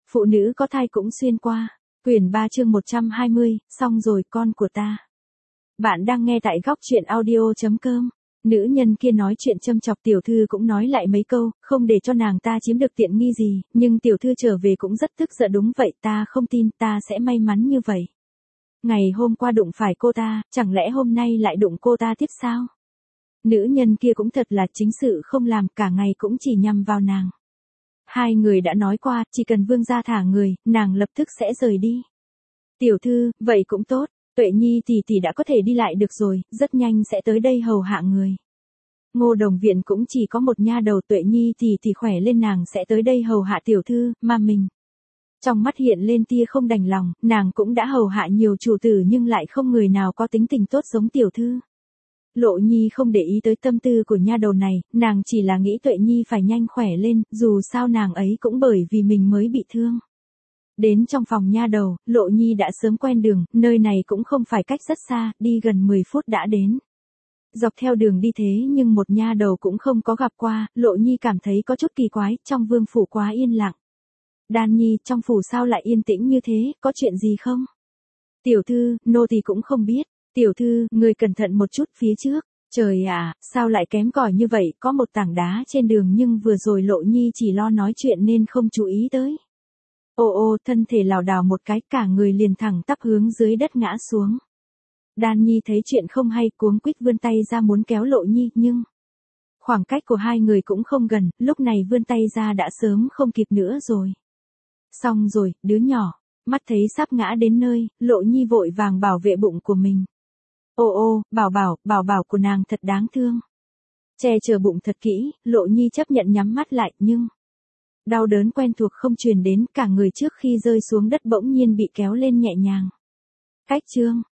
Phụ nữ có thai cũng xuyên qua. Quyển 3 chương 120, xong rồi con của ta. Bạn đang nghe tại góc truyện audio.com. Nữ nhân kia nói chuyện châm chọc tiểu thư cũng nói lại mấy câu, không để cho nàng ta chiếm được tiện nghi gì, nhưng tiểu thư trở về cũng rất tức giận. Đúng vậy, ta không tin ta sẽ may mắn như vậy. Ngày hôm qua đụng phải cô ta, chẳng lẽ hôm nay lại đụng cô ta tiếp sao? Nữ nhân kia cũng thật là chính sự không làm, cả ngày cũng chỉ nhằm vào nàng. Hai người đã nói qua, chỉ cần vương gia thả người, nàng lập tức sẽ rời đi. Tiểu thư, vậy cũng tốt, Tuệ Nhi tỷ đã có thể đi lại được rồi, rất nhanh sẽ tới đây hầu hạ người. Ngô Đồng Viện cũng chỉ có một nha đầu, Tuệ Nhi tỷ khỏe lên nàng sẽ tới đây hầu hạ tiểu thư, mà mình. Trong mắt hiện lên tia không đành lòng, nàng cũng đã hầu hạ nhiều chủ tử nhưng lại không người nào có tính tình tốt giống tiểu thư. Lộ Nhi không để ý tới tâm tư của nha đầu này, nàng chỉ là nghĩ Tuệ Nhi phải nhanh khỏe lên, dù sao nàng ấy cũng bởi vì mình mới bị thương. Đến trong phòng nha đầu, Lộ Nhi đã sớm quen đường, nơi này cũng không phải cách rất xa, đi gần 10 phút đã đến. Dọc theo đường đi thế nhưng một nha đầu cũng không có gặp qua, Lộ Nhi cảm thấy có chút kỳ quái, trong vương phủ quá yên lặng. Đan Nhi, trong phủ sao lại yên tĩnh như thế, có chuyện gì không? Tiểu thư, nô tỳ cũng không biết. Tiểu thư, người cẩn thận một chút phía trước. Trời ạ, sao lại kém cỏi như vậy, có một tảng đá trên đường nhưng vừa rồi Lộ Nhi chỉ lo nói chuyện nên không chú ý tới. Ô thân thể lảo đảo một cái, cả người liền thẳng tắp hướng dưới đất ngã xuống. Đan Nhi thấy chuyện không hay, cuống quýt vươn tay ra muốn kéo Lộ Nhi, nhưng khoảng cách của hai người cũng không gần, lúc này vươn tay ra đã sớm không kịp nữa rồi. Xong rồi, đứa nhỏ, mắt thấy sắp ngã đến nơi, Lộ Nhi vội vàng bảo vệ bụng của mình. Bảo bảo của nàng thật đáng thương. Che chở bụng thật kỹ, Lộ Nhi chấp nhận nhắm mắt lại, nhưng đau đớn quen thuộc không truyền đến, cả người trước khi rơi xuống đất bỗng nhiên bị kéo lên nhẹ nhàng. Cách chương,